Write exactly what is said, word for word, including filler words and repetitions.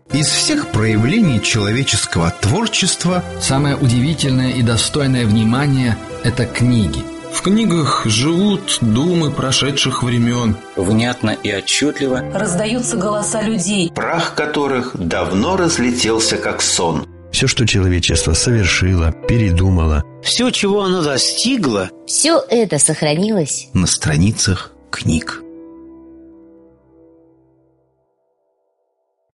Из всех проявлений человеческого творчества самое удивительное и достойное внимания – это книги. В книгах живут думы прошедших времен. Внятно и отчетливо раздаются голоса людей, прах которых давно разлетелся как сон. Все, что человечество совершило, передумало, все, чего оно достигло, все это сохранилось на страницах книг.